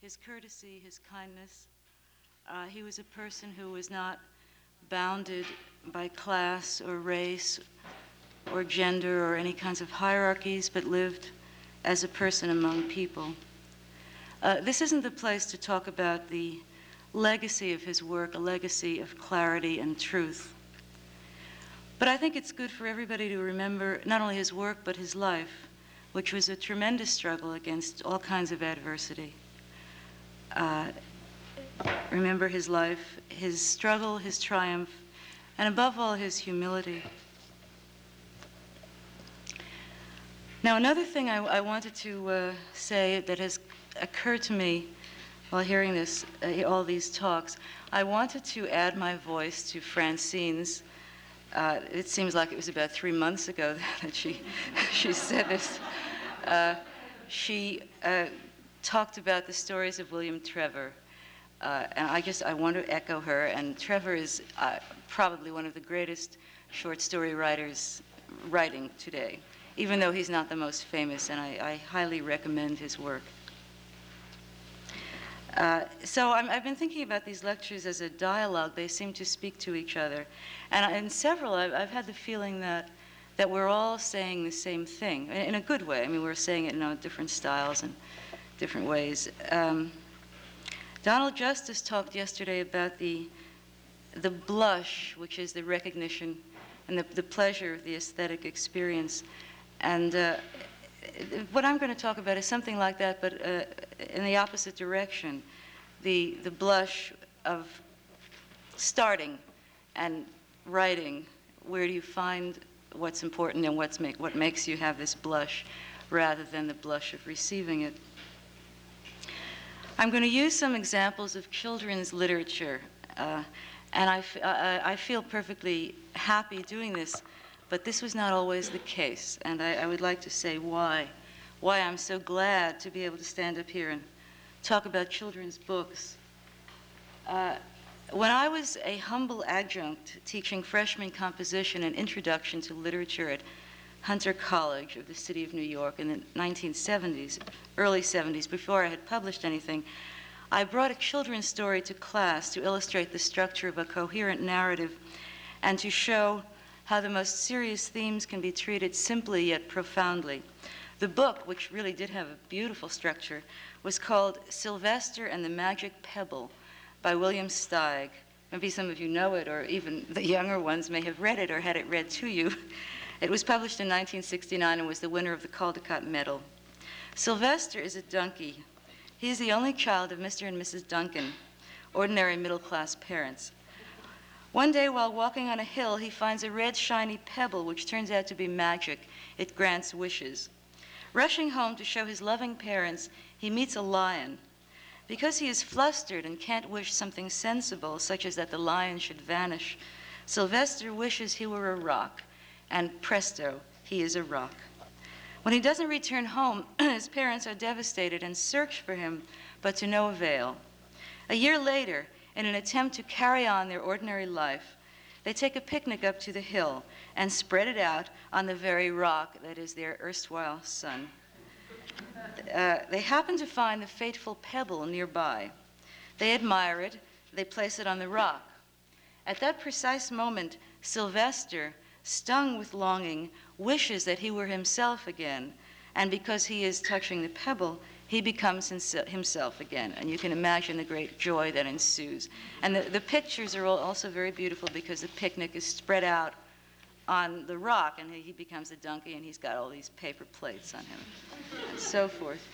his courtesy, his kindness. He was a person who was not bounded by class or race or gender or any kinds of hierarchies, but lived as a person among people. This isn't the place to talk about the legacy of his work, a legacy of clarity and truth. But I think it's good for everybody to remember not only his work, but his life, which was a tremendous struggle against all kinds of adversity. Remember his life, his struggle, his triumph, and above all, his humility. Now, another thing I wanted to say that has occurred to me while hearing this, all these talks, I wanted to add my voice to Francine's. It seems like it was about 3 months ago that she said this. She talked about the stories of William Trevor. And I want to echo her. And Trevor is probably one of the greatest short story writers writing today, even though he's not the most famous, and I highly recommend his work. So I've been thinking about these lectures as a dialogue. They seem to speak to each other. And in several, I've had the feeling that we're all saying the same thing, in a good way. I mean, we're saying it in different styles and different ways. Donald Justice talked yesterday about the blush, which is the recognition and the pleasure of the aesthetic experience. And what I'm going to talk about is something like that, but in the opposite direction. The blush of starting and writing. Where do you find what's important and what makes you have this blush, rather than the blush of receiving it? I'm going to use some examples of children's literature, and I feel perfectly happy doing this, but this was not always the case, and I would like to say why I'm so glad to be able to stand up here and talk about children's books. When I was a humble adjunct teaching freshman composition and introduction to literature at Hunter College of the city of New York in the 1970s, early 70s, before I had published anything, I brought a children's story to class to illustrate the structure of a coherent narrative and to show how the most serious themes can be treated simply yet profoundly. The book, which really did have a beautiful structure, was called Sylvester and the Magic Pebble by William Steig. Maybe some of you know it, or even the younger ones may have read it or had it read to you. It was published in 1969 and was the winner of the Caldecott Medal. Sylvester is a donkey. He is the only child of Mr. and Mrs. Duncan, ordinary middle-class parents. One day, while walking on a hill, he finds a red, shiny pebble, which turns out to be magic. It grants wishes. Rushing home to show his loving parents, he meets a lion. Because he is flustered and can't wish something sensible, such as that the lion should vanish, Sylvester wishes he were a rock, and presto, he is a rock. When he doesn't return home, his parents are devastated and search for him, but to no avail. A year later, in an attempt to carry on their ordinary life, they take a picnic up to the hill and spread it out on the very rock that is their erstwhile son. They happen to find the fateful pebble nearby. They admire it. They place it on the rock. At that precise moment, Sylvester, stung with longing, wishes that he were himself again, and because he is touching the pebble, he becomes himself again, and you can imagine the great joy that ensues. And the pictures are also very beautiful because the picnic is spread out on the rock, and he becomes a donkey, and he's got all these paper plates on him, and so forth.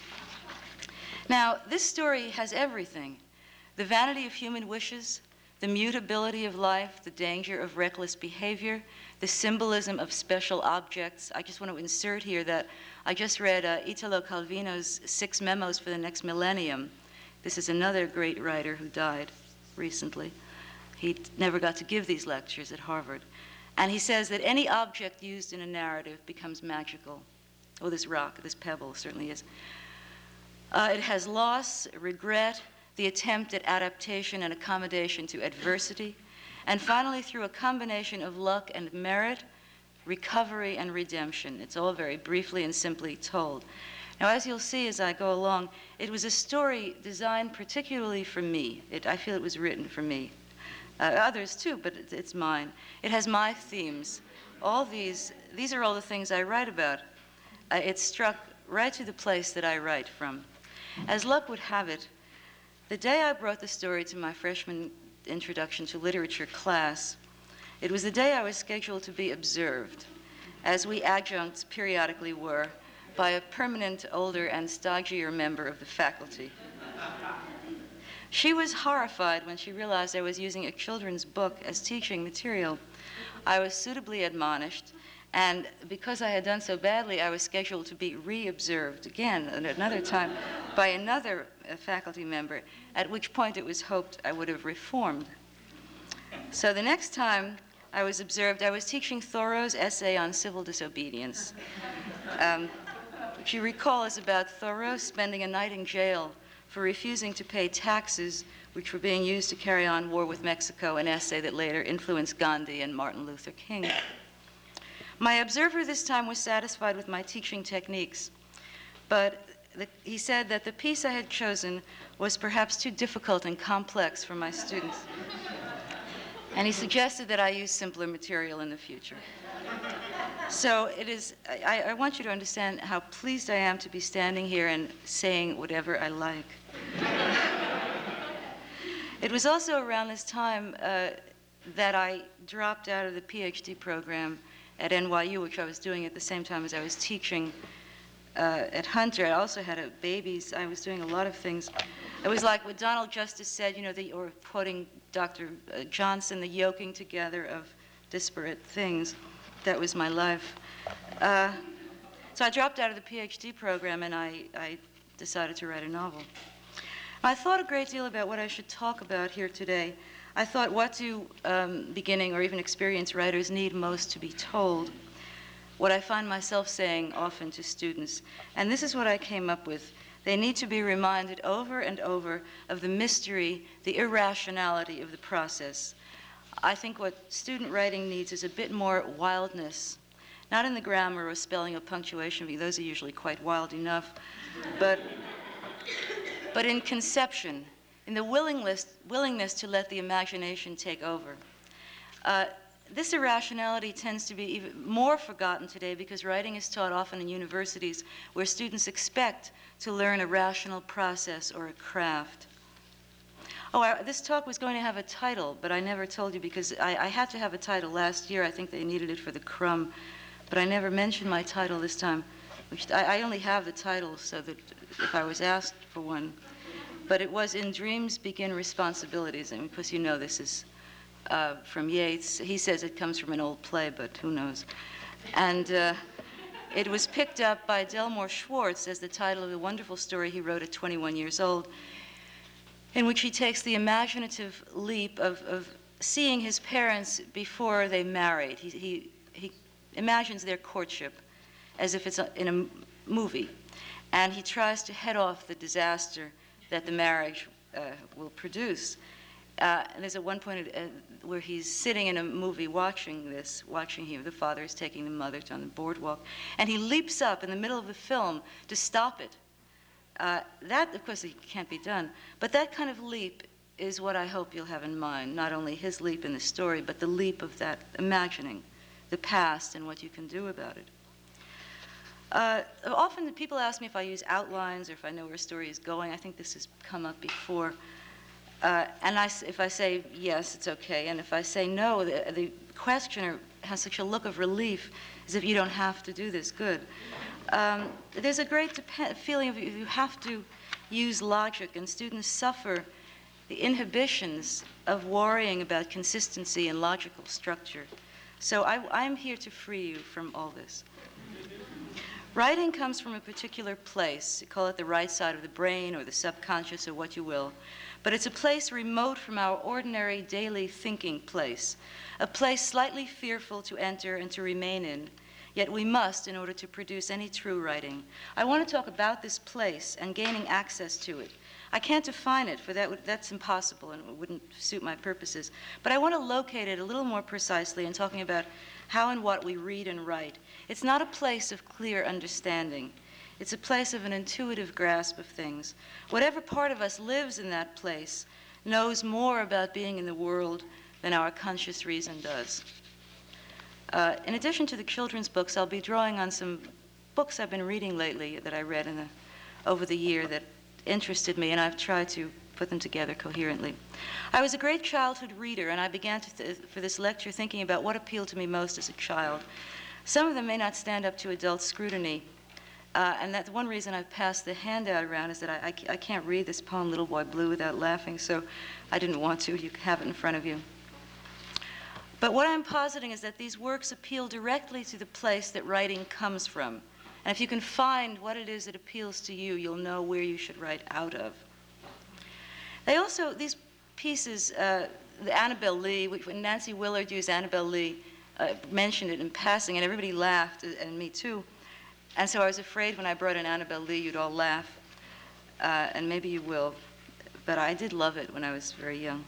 Now, this story has everything: the vanity of human wishes, the mutability of life, the danger of reckless behavior, the symbolism of special objects. I just want to insert here that I just read Italo Calvino's 6 Memos for the Next Millennium. This is another great writer who died recently. He never got to give these lectures at Harvard. And he says that any object used in a narrative becomes magical. Oh, this rock, this pebble certainly is. It has loss, regret, the attempt at adaptation and accommodation to adversity, and finally, through a combination of luck and merit, recovery and redemption. It's all very briefly and simply told. Now, as you'll see as I go along, it was a story designed particularly for me. I feel it was written for me. Others too, but it's mine. It has my themes. All these are all the things I write about. It struck right to the place that I write from. As luck would have it, the day I brought the story to my freshman Introduction to Literature class, it was the day I was scheduled to be observed, as we adjuncts periodically were, by a permanent older and stodgier member of the faculty. She was horrified when she realized I was using a children's book as teaching material. I was suitably admonished, and because I had done so badly, I was scheduled to be re-observed again at another time by another faculty member, at which point it was hoped I would have reformed. So the next time I was observed, I was teaching Thoreau's essay on civil disobedience, which you recall is about Thoreau spending a night in jail for refusing to pay taxes which were being used to carry on war with Mexico, an essay that later influenced Gandhi and Martin Luther King. My observer this time was satisfied with my teaching techniques, but he said that the piece I had chosen was perhaps too difficult and complex for my students. And he suggested that I use simpler material in the future. So it is, I want you to understand how pleased I am to be standing here and saying whatever I like. It was also around this time that I dropped out of the PhD program at NYU, which I was doing at the same time as I was teaching at Hunter. I also had a baby. I was doing a lot of things. It was like what Donald Justice said, you know, or quoting Dr. Johnson, the yoking together of disparate things. That was my life. So I dropped out of the PhD program and I decided to write a novel. I thought a great deal about what I should talk about here today. I thought, what do beginning or even experienced writers need most to be told? What I find myself saying often to students. And this is what I came up with. They need to be reminded over and over of the mystery, the irrationality of the process. I think what student writing needs is a bit more wildness, not in the grammar or spelling or punctuation, because those are usually quite wild enough, but in conception, in the willingness to let the imagination take over. This irrationality tends to be even more forgotten today because writing is taught often in universities where students expect to learn a rational process or a craft. Oh, this talk was going to have a title, but I never told you because I had to have a title last year. I think they needed it for the Crumb, but I never mentioned my title this time. I only have the title so that if I was asked for one. But it was In Dreams Begin Responsibilities, and because you know this is from Yeats. He says it comes from an old play, but who knows. And it was picked up by Delmore Schwartz as the title of a wonderful story he wrote at 21 years old, in which he takes the imaginative leap of seeing his parents before they married. He imagines their courtship as if it's in a movie, and he tries to head off the disaster that the marriage will produce. And there's at one point where he's sitting in a movie watching him. The father is taking the mother on the boardwalk, and he leaps up in the middle of the film to stop it. That, of course, it can't be done, but that kind of leap is what I hope you'll have in mind, not only his leap in the story, but the leap of that imagining the past and what you can do about it. Often people ask me if I use outlines or if I know where a story is going. I think this has come up before. And if I say yes, it's okay. And if I say no, the questioner has such a look of relief as if you don't have to do this. Good. There's a great feeling of you have to use logic, and students suffer the inhibitions of worrying about consistency and logical structure. So I'm here to free you from all this. Writing comes from a particular place. You call it the right side of the brain or the subconscious or what you will. But it's a place remote from our ordinary daily thinking place, a place slightly fearful to enter and to remain in, yet we must in order to produce any true writing. I want to talk about this place and gaining access to it. I can't define it, for that's impossible and it wouldn't suit my purposes. But I want to locate it a little more precisely in talking about how and what we read and write. It's not a place of clear understanding. It's a place of an intuitive grasp of things. Whatever part of us lives in that place knows more about being in the world than our conscious reason does. In addition to the children's books, I'll be drawing on some books I've been reading lately that I read over the year that interested me, and I've tried to put them together coherently. I was a great childhood reader, and I began for this lecture thinking about what appealed to me most as a child. Some of them may not stand up to adult scrutiny, and that's one reason I've passed the handout around is that I can't read this poem, Little Boy Blue, without laughing, so I didn't want to. You have it in front of you. But what I'm positing is that these works appeal directly to the place that writing comes from. And if you can find what it is that appeals to you, you'll know where you should write out of. These pieces, the Annabel Lee, when Nancy Willard used Annabel Lee, mentioned it in passing, and everybody laughed, and me too. And so I was afraid when I brought in Annabel Lee, you'd all laugh, and maybe you will. But I did love it when I was very young.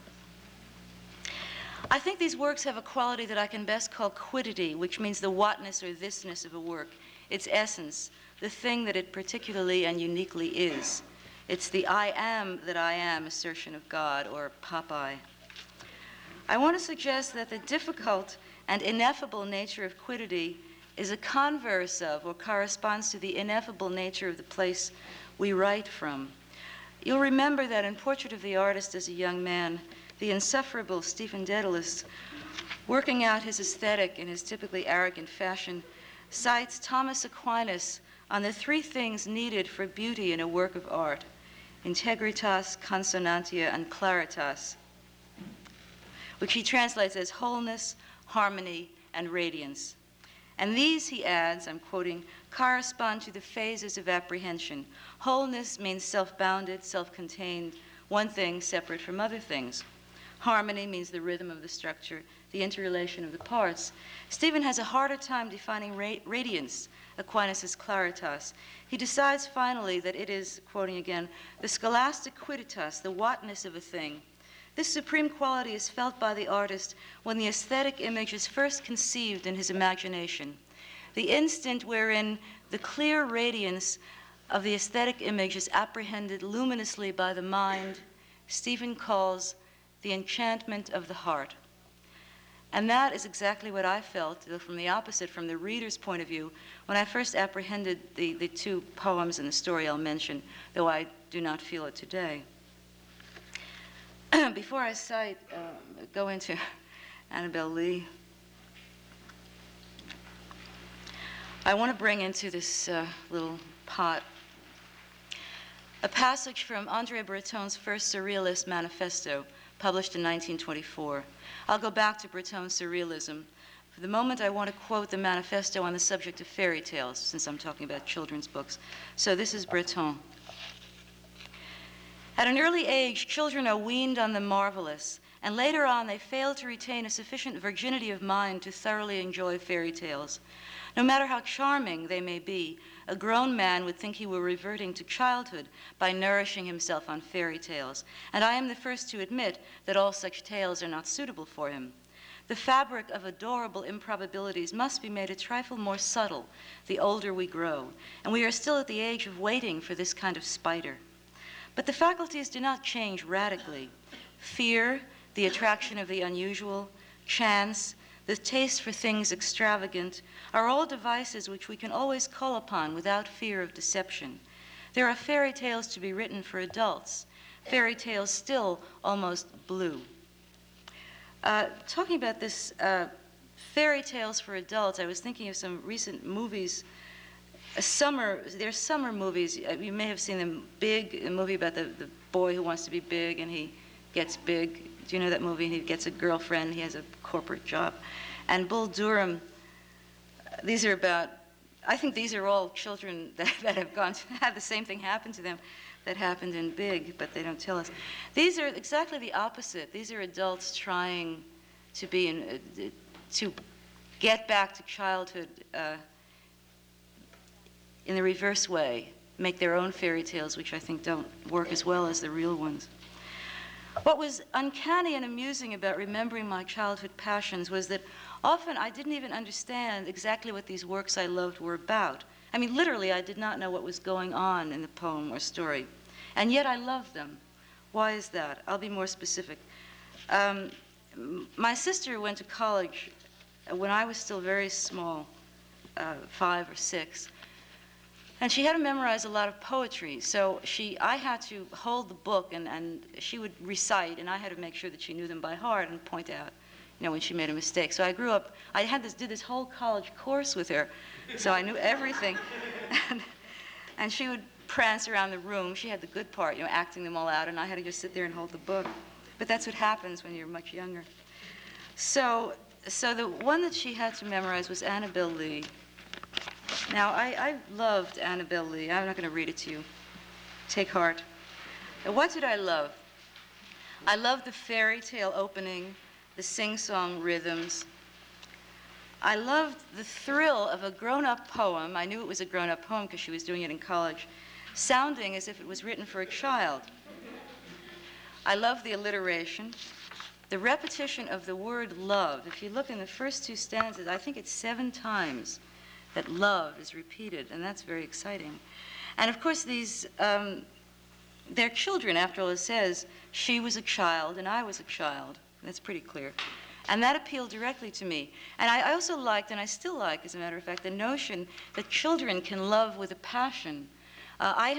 I think these works have a quality that I can best call quiddity, which means the whatness or thisness of a work, its essence, the thing that it particularly and uniquely is. It's the I am that I am assertion of God, or Popeye. I want to suggest that the difficult and ineffable nature of quiddity is a converse of, or corresponds to, the ineffable nature of the place we write from. You'll remember that in Portrait of the Artist as a Young Man, the insufferable Stephen Dedalus, working out his aesthetic in his typically arrogant fashion, cites Thomas Aquinas on the three things needed for beauty in a work of art: integritas, consonantia, and claritas, which he translates as wholeness, harmony, and radiance. And these, he adds, I'm quoting, correspond to the phases of apprehension. Wholeness means self-bounded, self-contained, one thing separate from other things. Harmony means the rhythm of the structure, the interrelation of the parts. Stephen has a harder time defining radiance, Aquinas' claritas. He decides finally that it is, quoting again, the scholastic quidditas, the whatness of a thing. This supreme quality is felt by the artist when the aesthetic image is first conceived in his imagination. The instant wherein the clear radiance of the aesthetic image is apprehended luminously by the mind, Stephen calls the enchantment of the heart. And that is exactly what I felt, from the opposite, from the reader's point of view, when I first apprehended the two poems in the story I'll mention, though I do not feel it today. Before I go into Annabel Lee, I want to bring into this little pot a passage from André Breton's first Surrealist Manifesto, published in 1924. I'll go back to Breton's surrealism. For the moment, I want to quote the manifesto on the subject of fairy tales, since I'm talking about children's books. So this is Breton. At an early age, children are weaned on the marvelous, and later on they fail to retain a sufficient virginity of mind to thoroughly enjoy fairy tales. No matter how charming they may be, a grown man would think he were reverting to childhood by nourishing himself on fairy tales, and I am the first to admit that all such tales are not suitable for him. The fabric of adorable improbabilities must be made a trifle more subtle the older we grow, and we are still at the age of waiting for this kind of spider. But the faculties do not change radically. Fear, the attraction of the unusual, chance, the taste for things extravagant, are all devices which we can always call upon without fear of deception. There are fairy tales to be written for adults, fairy tales still almost blue. Talking about this fairy tales for adults, I was thinking of some recent movies. There's summer movies. You may have seen them. Big, a movie about the boy who wants to be big and he gets big. Do you know that movie? He gets a girlfriend. He has a corporate job. And Bull Durham, these are about, I think these are all children that have had the same thing happen to them that happened in Big, but they don't tell us. These are exactly the opposite. These are adults trying to to get back to childhood in the reverse way, make their own fairy tales, which I think don't work as well as the real ones. What was uncanny and amusing about remembering my childhood passions was that often I didn't even understand exactly what these works I loved were about. I mean, literally, I did not know what was going on in the poem or story. And yet I loved them. Why is that? I'll be more specific. My sister went to college when I was still very small, 5 or 6. And she had to memorize a lot of poetry. So I had to hold the book and she would recite, and I had to make sure that she knew them by heart and point out, when she made a mistake. So I grew up, did this whole college course with her, so I knew everything. And she would prance around the room. She had the good part, acting them all out, and I had to just sit there and hold the book. But that's what happens when you're much younger. So the one that she had to memorize was Annabel Lee. Now, I loved Annabel Lee. I'm not going to read it to you. Take heart. What did I love? I loved the fairy tale opening, the sing-song rhythms. I loved the thrill of a grown-up poem. I knew it was a grown-up poem because she was doing it in college, sounding as if it was written for a child. I loved the alliteration, the repetition of the word love. If you look in the first 2 stanzas, I think it's 7 times that love is repeated, and that's very exciting. And of course, they're children. After all, it says, she was a child and I was a child. That's pretty clear. And that appealed directly to me. And I also liked, and I still like, as a matter of fact, the notion that children can love with a passion. I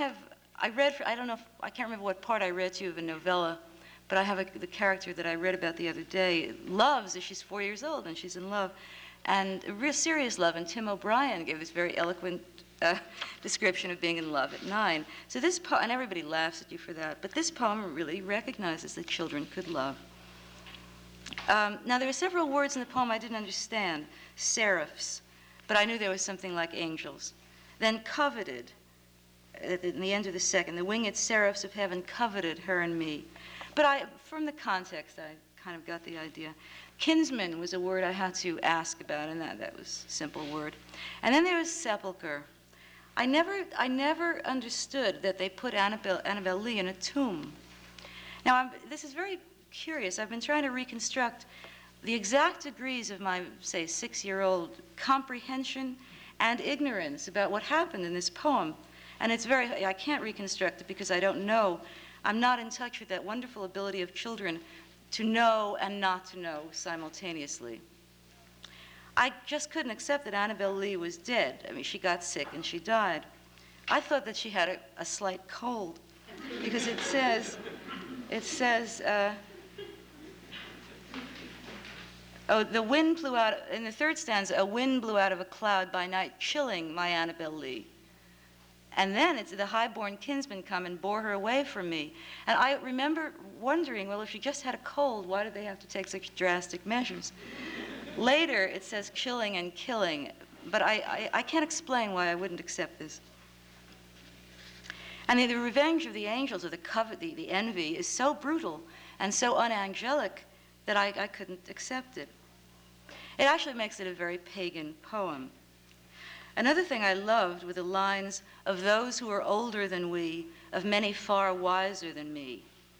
can't remember what part I read to you of a novella, but I have the character that I read about the other day loves as she's 4 years old and she's in love. And a real serious love, and Tim O'Brien gave this very eloquent description of being in love at 9. So this poem, and everybody laughs at you for that, but this poem really recognizes that children could love. Now, there are several words in the poem I didn't understand. Seraphs, but I knew there was something like angels. Then coveted, in the end of the second, the winged seraphs of heaven coveted her and me. But from the context, I kind of got the idea. Kinsman was a word I had to ask about, and that was a simple word. And then there was sepulcher. I never understood that they put Annabel Lee in a tomb. Now, this is very curious. I've been trying to reconstruct the exact degrees of my, say, 6-year-old comprehension and ignorance about what happened in this poem. And I can't reconstruct it because I don't know. I'm not in touch with that wonderful ability of children to know and not to know simultaneously. I just couldn't accept that Annabel Lee was dead. I mean, she got sick and she died. I thought that she had a slight cold because it says, the wind blew out, in the 3rd stanza, a wind blew out of a cloud by night, chilling my Annabel Lee. And then it's the highborn kinsman come and bore her away from me. And I remember wondering, well, if she just had a cold, why did they have to take such drastic measures? Later, it says chilling and killing, but I can't explain why I wouldn't accept this. And the revenge of the angels, or the covet, the envy, is so brutal and so unangelic that I couldn't accept it. It actually makes it a very pagan poem. Another thing I loved were the lines of those who are older than we, of many far wiser than we.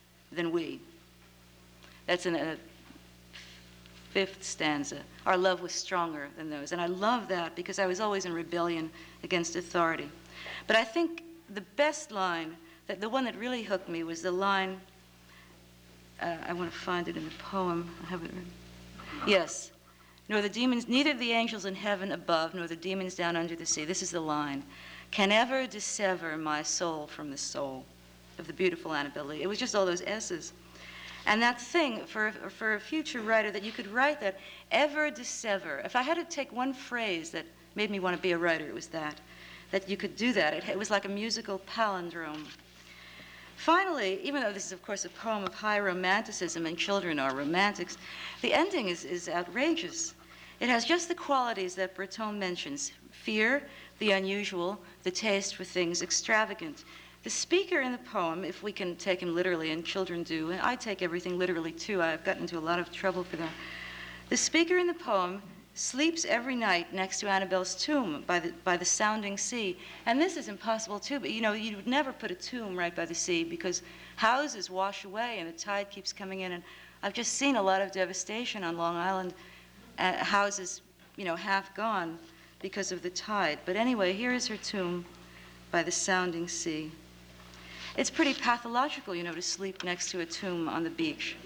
That's in a 5th stanza. Our love was stronger than those. And I love that because I was always in rebellion against authority. But I think the best line, the one that really hooked me, was the line, I want to find it in the poem. I have it written. Yes. Nor the demons, neither the angels in heaven above, nor the demons down under the sea, this is the line, can ever dissever my soul from the soul of the beautiful Annabel Lee. It was just all those S's. And that thing, for a future writer, that you could write that, ever dissever. If I had to take one phrase that made me want to be a writer, it was that you could do that. It was like a musical palindrome. Finally, even though this is, of course, a poem of high romanticism and children are romantics, the ending is outrageous. It has just the qualities that Breton mentions: fear, the unusual, the taste for things extravagant. The speaker in the poem, if we can take him literally, and children do, and I take everything literally too, I've gotten into a lot of trouble for that. The speaker in the poem sleeps every night next to Annabel's tomb by the sounding sea. And this is impossible too, but you would never put a tomb right by the sea because houses wash away and the tide keeps coming in. And I've just seen a lot of devastation on Long Island, houses, half gone because of the tide. But anyway, here is her tomb by the sounding sea. It's pretty pathological, you know, to sleep next to a tomb on the beach.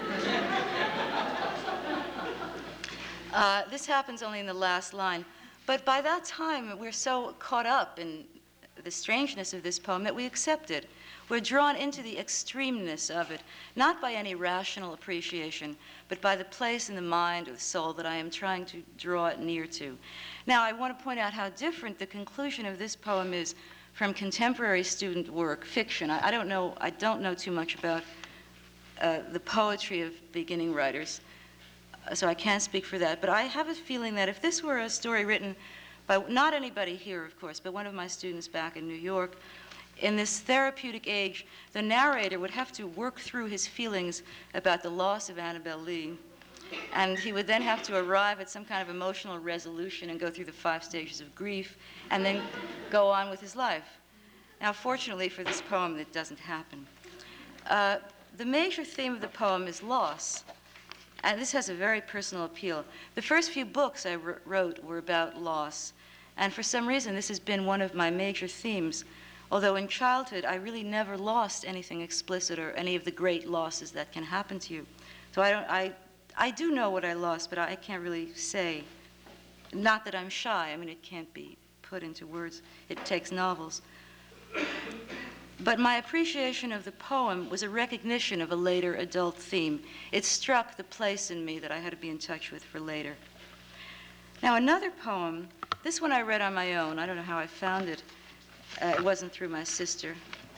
This happens only in the last line. But by that time, we're so caught up in the strangeness of this poem that we accept it. We're drawn into the extremeness of it, not by any rational appreciation, but by the place in the mind or the soul that I am trying to draw it near to. Now, I want to point out how different the conclusion of this poem is from contemporary student work, fiction. I don't know too much about the poetry of beginning writers, so I can't speak for that. But I have a feeling that if this were a story written by not anybody here, of course, but one of my students back in New York, in this therapeutic age, the narrator would have to work through his feelings about the loss of Annabel Lee, and he would then have to arrive at some kind of emotional resolution and go through the 5 stages of grief, and then go on with his life. Now, fortunately for this poem, that doesn't happen. The major theme of the poem is loss, and this has a very personal appeal. The first few books I wrote were about loss, and for some reason, this has been one of my major themes. Although in childhood, I really never lost anything explicit or any of the great losses that can happen to you. So I do know what I lost, but I can't really say. Not that I'm shy. I mean, it can't be put into words. It takes novels. But my appreciation of the poem was a recognition of a later adult theme. It struck the place in me that I had to be in touch with for later. Now, another poem, this one I read on my own. I don't know how I found it. It wasn't through my sister.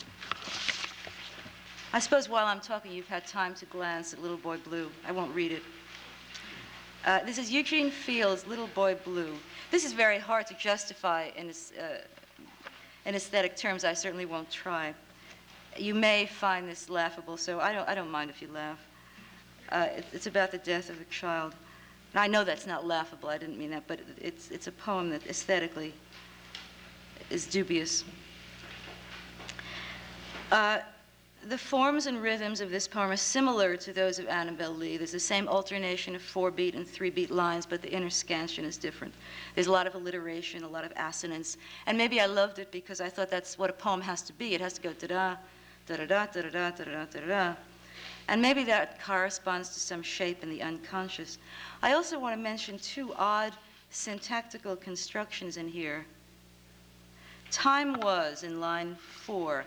I suppose while I'm talking, you've had time to glance at Little Boy Blue. I won't read it. This is Eugene Field's Little Boy Blue. This is very hard to justify in aesthetic terms. I certainly won't try. You may find this laughable, so I don't mind if you laugh. It's about the death of a child. And I know that's not laughable. I didn't mean that, but it's a poem that aesthetically is dubious. The forms and rhythms of this poem are similar to those of Annabel Lee. There's the same alternation of 4-beat and 3-beat lines, but the inner scansion is different. There's a lot of alliteration, a lot of assonance, and maybe I loved it because I thought that's what a poem has to be. It has to go da-da, da-da-da, da-da-da, da-da-da, da-da-da. And maybe that corresponds to some shape in the unconscious. I also want to mention 2 odd syntactical constructions in here. Time was in line 4.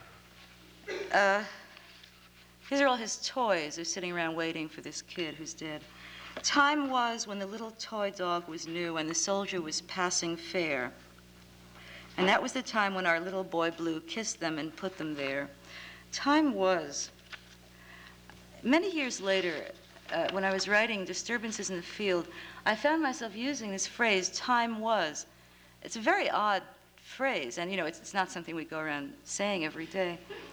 These are all his toys. They're sitting around waiting for this kid who's dead. Time was when the little toy dog was new and the soldier was passing fair. And that was the time when our little boy Blue kissed them and put them there. Time was. Many years later, when I was writing Disturbances in the Field, I found myself using this phrase, time was. It's a very odd phrase, and you know, it's not something we go around saying every day.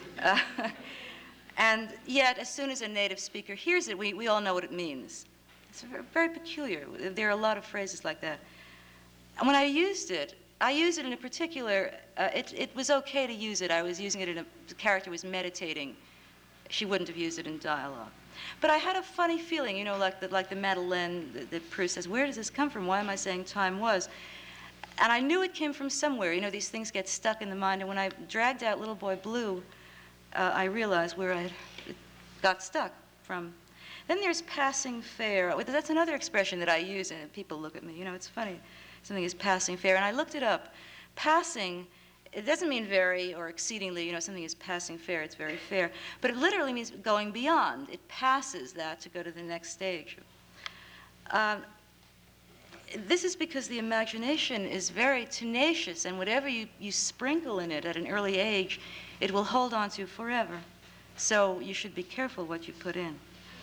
And yet, as soon as a native speaker hears it, we all know what it means. It's very peculiar. There are a lot of phrases like that. And when I used it in a particular, it was okay to use it. I was using it the character was meditating. She wouldn't have used it in dialogue. But I had a funny feeling, you know, like the Madeleine that Proust says, where does this come from? Why am I saying time was? And I knew it came from somewhere. You know, these things get stuck in the mind. And when I dragged out Little Boy Blue, I realized where it got stuck from. Then there's passing fair. That's another expression that I use, and people look at me. You know, it's funny. Something is passing fair. And I looked it up. Passing, it doesn't mean very or exceedingly. You know, something is passing fair. It's very fair. But it literally means going beyond. It passes that to go to the next stage. This is because the imagination is very tenacious, and whatever you sprinkle in it at an early age, it will hold on to forever. So you should be careful what you put in.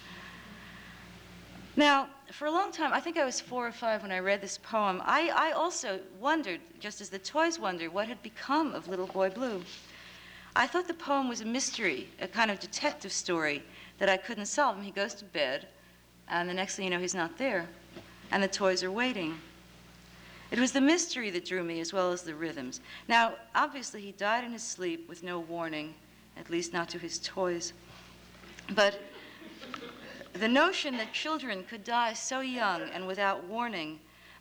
Now, for a long time, I think I was 4 or 5 when I read this poem, I also wondered, just as the toys wonder, what had become of Little Boy Blue. I thought the poem was a mystery, a kind of detective story that I couldn't solve. And he goes to bed, and the next thing you know, he's not there. And the toys are waiting. It was the mystery that drew me as well as the rhythms. Now, obviously, he died in his sleep with no warning, at least not to his toys. But the notion that children could die so young and without warning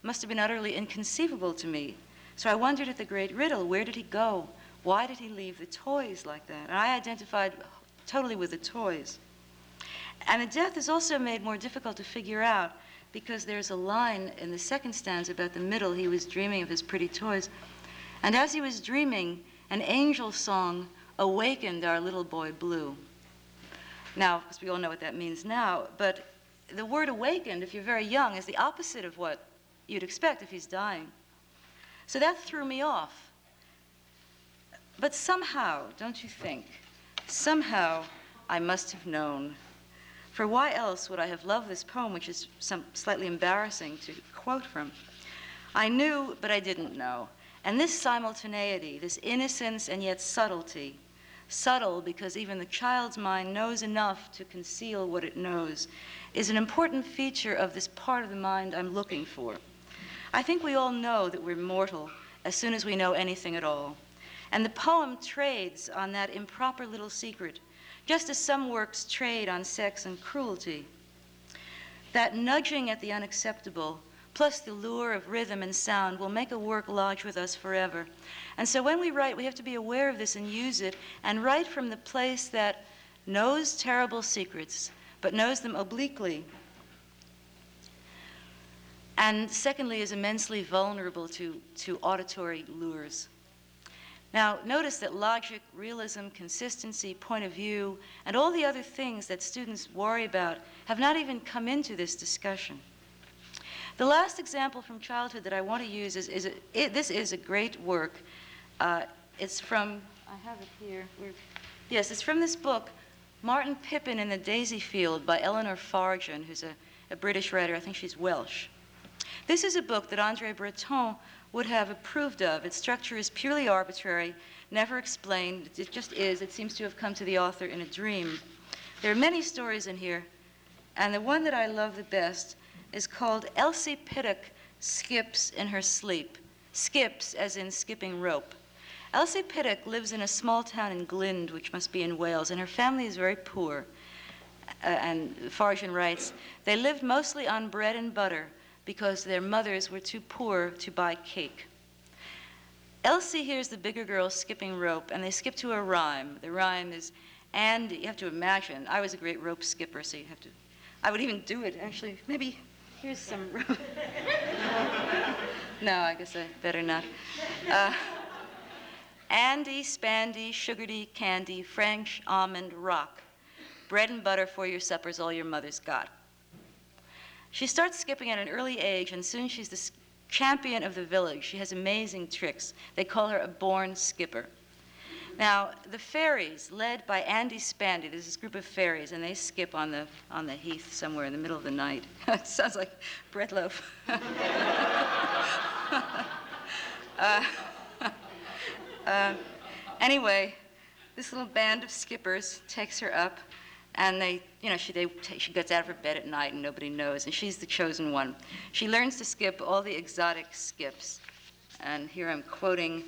must have been utterly inconceivable to me. So I wondered at the great riddle, where did he go? Why did he leave the toys like that? And I identified totally with the toys. And the death is also made more difficult to figure out because there's a line in the second stanza about the middle. He was dreaming of his pretty toys. And as he was dreaming, an angel song awakened our little boy Blue. Now, of course, we all know what that means now, but the word awakened, if you're very young, is the opposite of what you'd expect if he's dying. So that threw me off. But somehow, don't you think, somehow I must have known. For why else would I have loved this poem, which is slightly embarrassing to quote from? I knew, but I didn't know. And this simultaneity, this innocence and yet subtlety, subtle because even the child's mind knows enough to conceal what it knows, is an important feature of this part of the mind I'm looking for. I think we all know that we're mortal as soon as we know anything at all. And the poem trades on that improper little secret, just as some works trade on sex and cruelty. That nudging at the unacceptable, plus the lure of rhythm and sound, will make a work lodge with us forever. And so when we write, we have to be aware of this and use it, and write from the place that knows terrible secrets, but knows them obliquely. And secondly, is immensely vulnerable to auditory lures. Now, notice that logic, realism, consistency, point of view, and all the other things that students worry about have not even come into this discussion. The last example from childhood that I want to use this is a great work. It's from, I have it here. Yes, it's from this book, Martin Pippin in the Daisy Field by Eleanor Farjeon, who's a British writer. I think she's Welsh. This is a book that André Breton would have approved of. Its structure is purely arbitrary, never explained. It just is. It seems to have come to the author in a dream. There are many stories in here, and the one that I love the best is called Elsie Piddock Skips in Her Sleep. Skips, as in skipping rope. Elsie Piddock lives in a small town in Glynde, which must be in Wales, and her family is very poor. And Farjeon writes, they lived mostly on bread and butter because their mothers were too poor to buy cake. Elsie hears the bigger girls skipping rope, and they skip to a rhyme. The rhyme is, and you have to imagine, I was a great rope skipper, so you have to, I would even do it, actually. Maybe, here's some rope. No, I guess I better not. Andy, Spandy, Sugarty, Candy, French, Almond, Rock. Bread and butter for your supper's all your mother's got. She starts skipping at an early age, and soon she's the champion of the village. She has amazing tricks. They call her a born skipper. Now, the fairies, led by Andy Spandy, there's this group of fairies, and they skip on the heath somewhere in the middle of the night. It sounds like bread loaf. Anyway, this little band of skippers takes her up, and she gets out of her bed at night and nobody knows, and she's the chosen one. She learns to skip all the exotic skips. And here I'm quoting,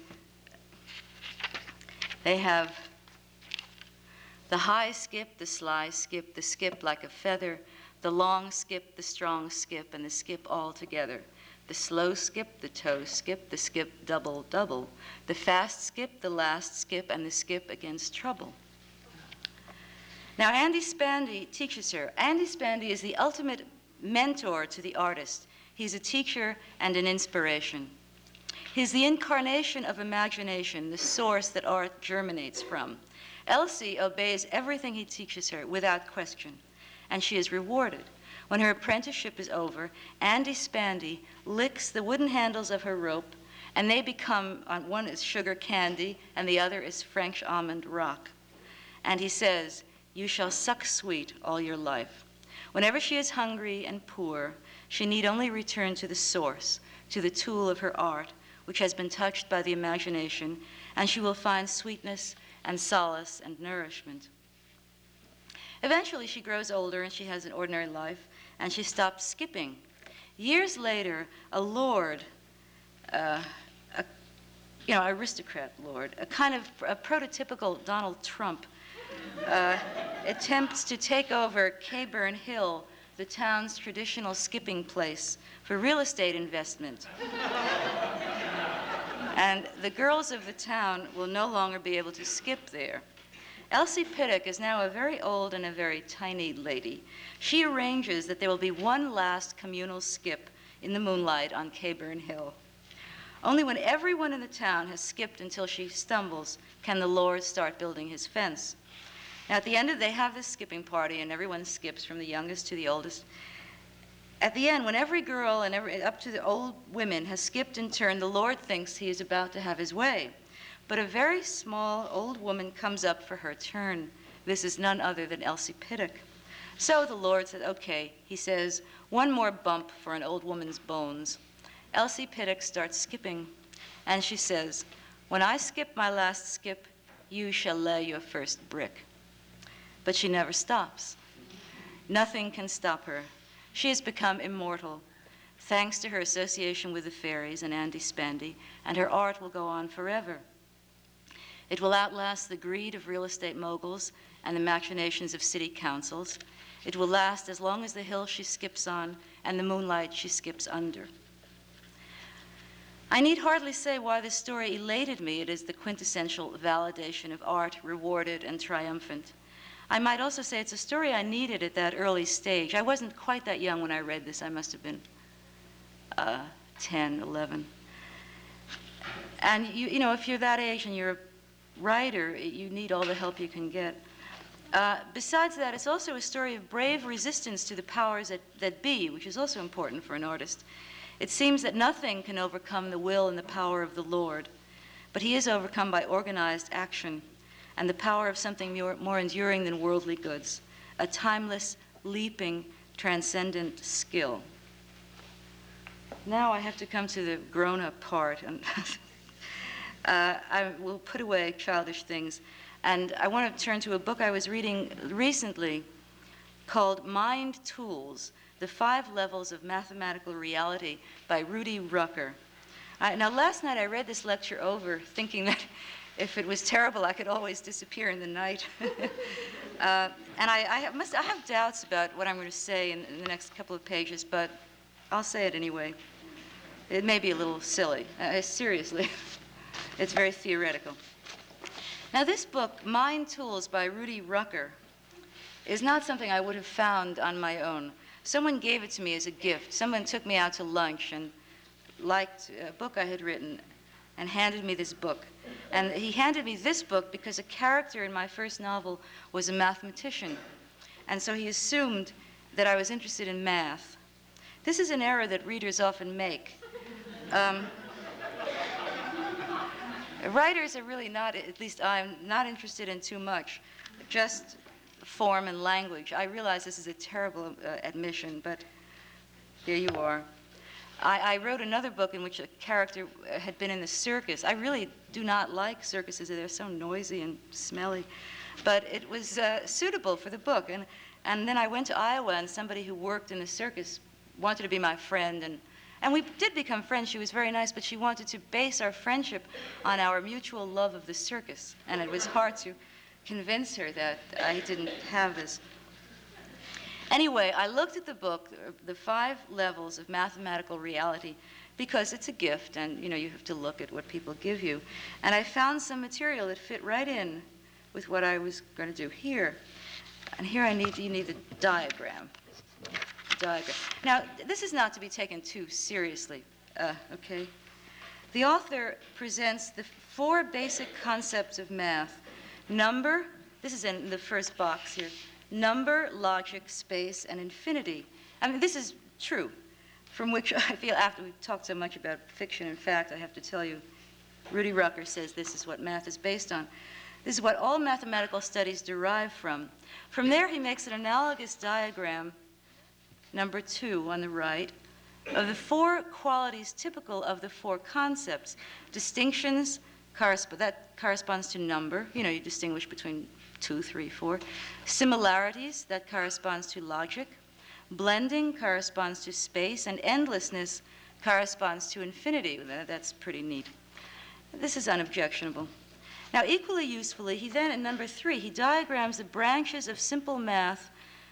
they have the high skip, the sly skip, the skip like a feather, the long skip, the strong skip, and the skip all together. The slow skip, the toe skip, the skip double, double, the fast skip, the last skip, and the skip against trouble. Now, Andy Spandy teaches her. Andy Spandy is the ultimate mentor to the artist. He's a teacher and an inspiration. He's the incarnation of imagination, the source that art germinates from. Elsie obeys everything he teaches her without question, and she is rewarded. When her apprenticeship is over, Andy Spandy licks the wooden handles of her rope, and they become, one is sugar candy, and the other is French almond rock. And he says, you shall suck sweet all your life. Whenever she is hungry and poor, she need only return to the source, to the tool of her art, which has been touched by the imagination, and she will find sweetness and solace and nourishment. Eventually, she grows older and she has an ordinary life, and she stops skipping. Years later, a lord, aristocrat lord, a kind of a prototypical Donald Trump, attempts to take over Caburn Hill the town's traditional skipping place for real estate investment. And the girls of the town will no longer be able to skip there. Elsie Pittock is now a very old and a very tiny lady. She arranges that there will be one last communal skip in the moonlight on Caburn Hill. Only when everyone in the town has skipped until she stumbles can the Lord start building his fence. Now, at the end they have this skipping party, and everyone skips from the youngest to the oldest. At the end, when every girl and up to the old women has skipped in turn, the Lord thinks he is about to have his way. But a very small old woman comes up for her turn. This is none other than Elsie Pittock. So the Lord said, okay, he says, one more bump for an old woman's bones. Elsie Pittock starts skipping, and she says, when I skip my last skip, you shall lay your first brick. But she never stops. Nothing can stop her. She has become immortal, thanks to her association with the fairies and Andy Spandy, and her art will go on forever. It will outlast the greed of real estate moguls and the machinations of city councils. It will last as long as the hill she skips on and the moonlight she skips under. I need hardly say why this story elated me. It is the quintessential validation of art, rewarded and triumphant. I might also say it's a story I needed at that early stage. I wasn't quite that young when I read this. I must have been 10, 11. And you know, if you're that age and you're a writer, you need all the help you can get. Besides that, it's also a story of brave resistance to the powers that be, which is also important for an artist. It seems that nothing can overcome the will and the power of the Lord, but he is overcome by organized action and the power of something more enduring than worldly goods, a timeless, leaping, transcendent skill. Now I have to come to the grown-up part, and I will put away childish things, and I want to turn to a book I was reading recently called Mind Tools, The 5 Levels of Mathematical Reality by Rudy Rucker. Now last night I read this lecture over thinking that if it was terrible, I could always disappear in the night. And I have doubts about what I'm going to say in the next couple of pages, but I'll say it anyway. It may be a little silly. Seriously, it's very theoretical. Now this book, Mind Tools by Rudy Rucker, is not something I would have found on my own. Someone gave it to me as a gift. Someone took me out to lunch and liked a book I had written and handed me this book. And he handed me this book because a character in my first novel was a mathematician. And so he assumed that I was interested in math. This is an error that readers often make. Writers are really not, at least I'm not interested in too much, just form and language. I realize this is a terrible admission, but here you are. I wrote another book in which a character had been in the circus. I really do not like circuses. They're so noisy and smelly. But it was suitable for the book. And then I went to Iowa, and somebody who worked in the circus wanted to be my friend. And we did become friends. She was very nice, but she wanted to base our friendship on our mutual love of the circus. And it was hard to convince her that I didn't have this. Anyway, I looked at the book, The 5 Levels of Mathematical Reality, because it's a gift, and you have to look at what people give you. And I found some material that fit right in with what I was going to do here. And here you need the diagram. Now, this is not to be taken too seriously, okay? The author presents the 4 basic concepts of math. Number, this is in the first box here. Number, logic, space, and infinity. I mean, this is true, from which I feel after we've talked so much about fiction and fact, I have to tell you, Rudy Rucker says this is what math is based on. This is what all mathematical studies derive from. From there, he makes an analogous diagram, number 2 on the right, of the 4 qualities typical of the 4 concepts. Distinctions, that corresponds to number. You distinguish between 2, 3, 4. Similarities, that corresponds to logic. Blending corresponds to space, and endlessness corresponds to infinity. That's pretty neat. This is unobjectionable. Now, equally usefully, he then, in number 3, he diagrams the branches of simple math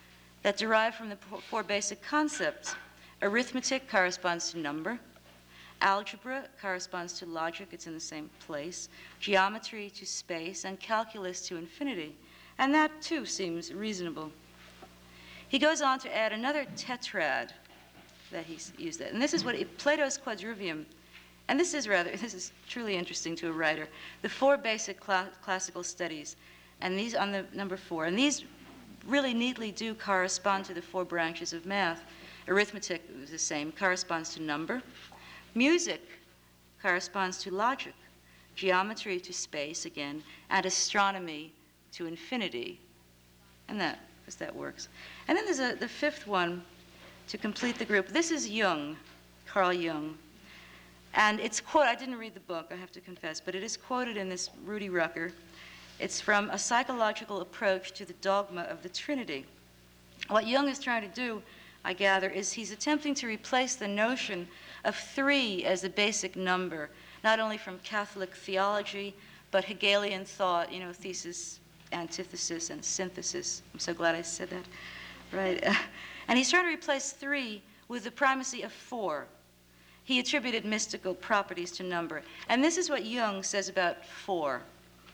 that derive from the four basic concepts. Arithmetic corresponds to number. Algebra corresponds to logic, it's in the same place. Geometry to space, and calculus to infinity. And that, too, seems reasonable. He goes on to add another tetrad that he's used. And this is what Plato's quadrivium, and this is truly interesting to a writer. The four basic classical studies, and these on the number 4, and these really neatly do correspond to the 4 branches of math. Arithmetic is the same, corresponds to number. Music corresponds to logic. Geometry to space again, and astronomy to infinity. And that works. And then there's the 5th one to complete the group. This is Jung, Carl Jung. And it's quoted, I didn't read the book, I have to confess, but it is quoted in this Rudy Rucker. It's from A Psychological Approach to the Dogma of the Trinity. What Jung is trying to do, I gather, is he's attempting to replace the notion of 3 as a basic number, not only from Catholic theology, but Hegelian thought, thesis, antithesis, and synthesis. I'm so glad I said that, right? And he's trying to replace 3 with the primacy of 4. He attributed mystical properties to number. And this is what Jung says about 4.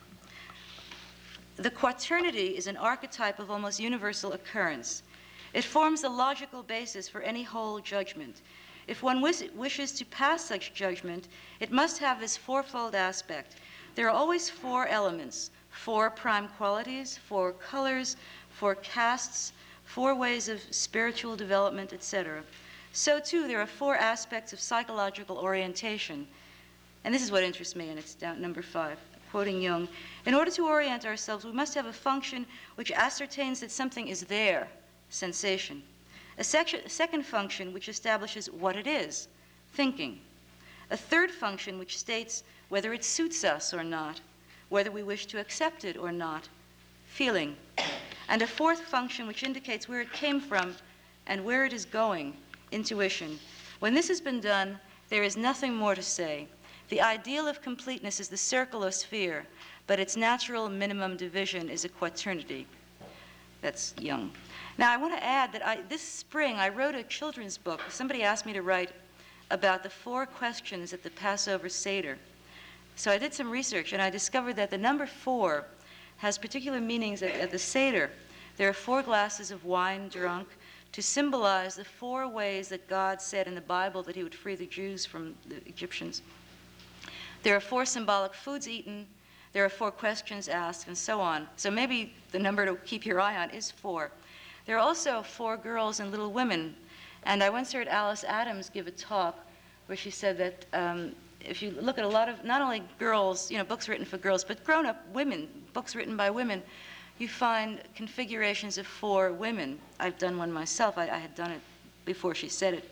The quaternity is an archetype of almost universal occurrence. It forms the logical basis for any whole judgment. If one wishes to pass such judgment, it must have this fourfold aspect. There are always 4 elements, 4 prime qualities, 4 colors, 4 castes, 4 ways of spiritual development, etc. So too, there are 4 aspects of psychological orientation. And this is what interests me, and it's down number 5. Quoting Jung, in order to orient ourselves, we must have a function which ascertains that something is there, sensation. A second function which establishes what it is, thinking. A third function which states whether it suits us or not, whether we wish to accept it or not, feeling. And a fourth function which indicates where it came from and where it is going, intuition. When this has been done, there is nothing more to say. The ideal of completeness is the circle or sphere, but its natural minimum division is a quaternity. That's Jung. Now, I want to add that this spring I wrote a children's book. Somebody asked me to write about the 4 questions at the Passover Seder. So I did some research, and I discovered that the number 4 has particular meanings at the Seder. There are 4 glasses of wine drunk to symbolize the 4 ways that God said in the Bible that he would free the Jews from the Egyptians. There are 4 symbolic foods eaten, there are 4 questions asked, and so on. So maybe the number to keep your eye on is 4. There are also 4 girls and little women. And I once heard Alice Adams give a talk where she said that if you look at a lot of, not only girls, books written for girls, but grown-up women, books written by women, you find configurations of 4 women. I've done one myself. I had done it before she said it.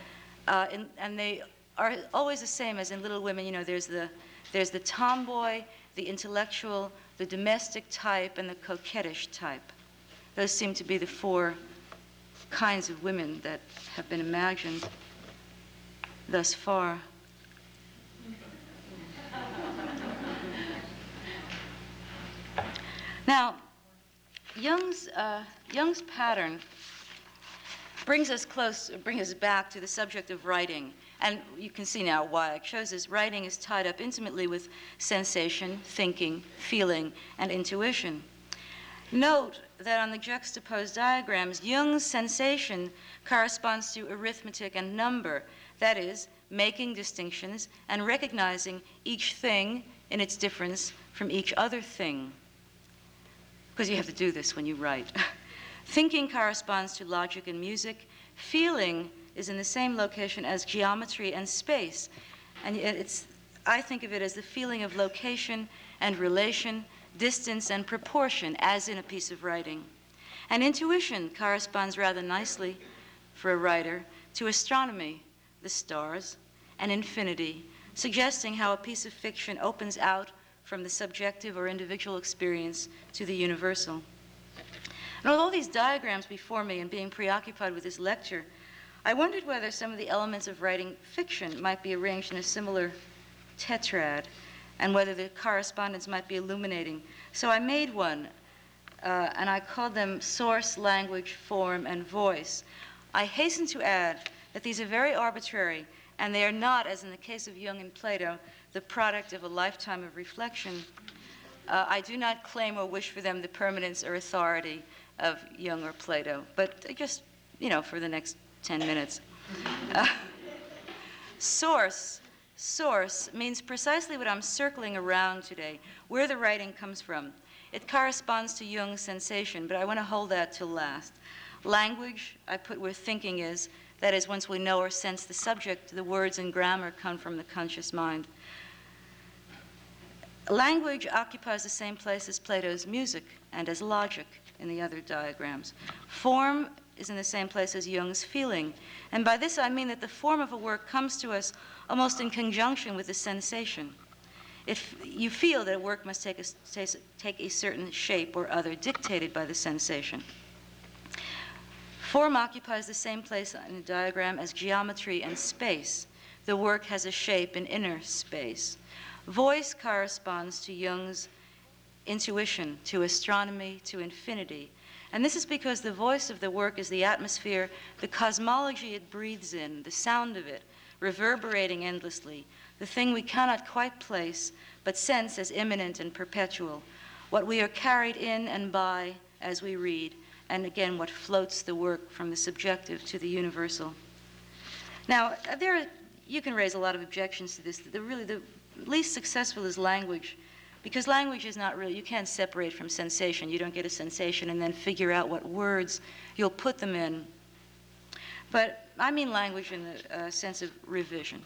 And they are always the same as in Little Women. There's the tomboy, the intellectual, the domestic type, and the coquettish type. Those seem to be the 4 kinds of women that have been imagined thus far. Now, Jung's pattern brings us back to the subject of writing. And you can see now why. It shows us writing is tied up intimately with sensation, thinking, feeling, and intuition. Note that on the juxtaposed diagrams, Jung's sensation corresponds to arithmetic and number, that is, making distinctions and recognizing each thing in its difference from each other thing. Because you have to do this when you write. Thinking corresponds to logic and music. Feeling is in the same location as geometry and space. And I think of it as the feeling of location and relation, distance and proportion, as in a piece of writing. And intuition corresponds rather nicely, for a writer, to astronomy, the stars, and infinity, suggesting how a piece of fiction opens out from the subjective or individual experience to the universal. And with all these diagrams before me and being preoccupied with this lecture, I wondered whether some of the elements of writing fiction might be arranged in a similar tetrad, and whether the correspondence might be illuminating. So I made one and I called them source, language, form, and voice. I hasten to add that these are very arbitrary, and they are not, as in the case of Jung and Plato, the product of a lifetime of reflection. I do not claim or wish for them the permanence or authority of Jung or Plato, but just, for the next 10 minutes. Source means precisely what I'm circling around today, where the writing comes from. It corresponds to Jung's sensation, but I want to hold that till last. Language, I put where thinking is. That is, once we know or sense the subject, the words and grammar come from the conscious mind. Language occupies the same place as Plato's music and as logic in the other diagrams. Form is in the same place as Jung's feeling. And by this I mean that the form of a work comes to us almost in conjunction with the sensation. If you feel that a work must take a certain shape or other dictated by the sensation. Form occupies the same place in the diagram as geometry and space. The work has a shape in inner space. Voice corresponds to Jung's intuition, to astronomy, to infinity. And this is because the voice of the work is the atmosphere, the cosmology it breathes in, the sound of it, reverberating endlessly, the thing we cannot quite place, but sense as immanent and perpetual, what we are carried in and by as we read, and again, what floats the work from the subjective to the universal. Now, you can raise a lot of objections to this. The least successful is language, because language is not really, you can't separate from sensation. You don't get a sensation and then figure out what words you'll put them in. But I mean language in the sense of revision.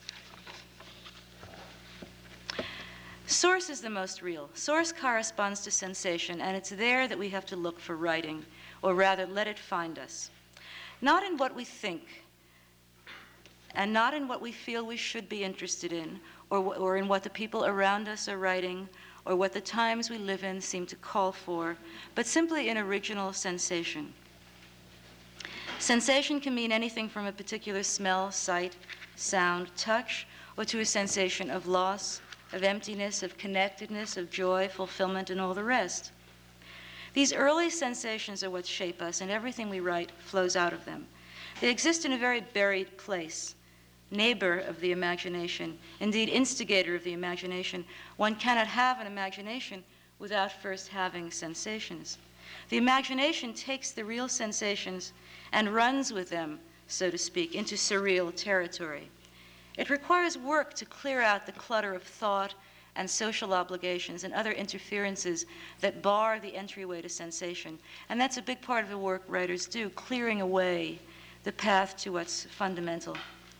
Source is the most real. Source corresponds to sensation, and it's there that we have to look for writing, or rather, let it find us. Not in what we think, and not in what we feel we should be interested in, or in what the people around us are writing, or what the times we live in seem to call for, but simply in original sensation. Sensation can mean anything from a particular smell, sight, sound, touch, or to a sensation of loss, of emptiness, of connectedness, of joy, fulfillment, and all the rest. These early sensations are what shape us, and everything we write flows out of them. They exist in a very buried place, neighbor of the imagination, indeed instigator of the imagination. One cannot have an imagination without first having sensations. The imagination takes the real sensations and runs with them, so to speak, into surreal territory. It requires work to clear out the clutter of thought and social obligations and other interferences that bar the entryway to sensation. And that's a big part of the work writers do, clearing away the path to what's fundamental.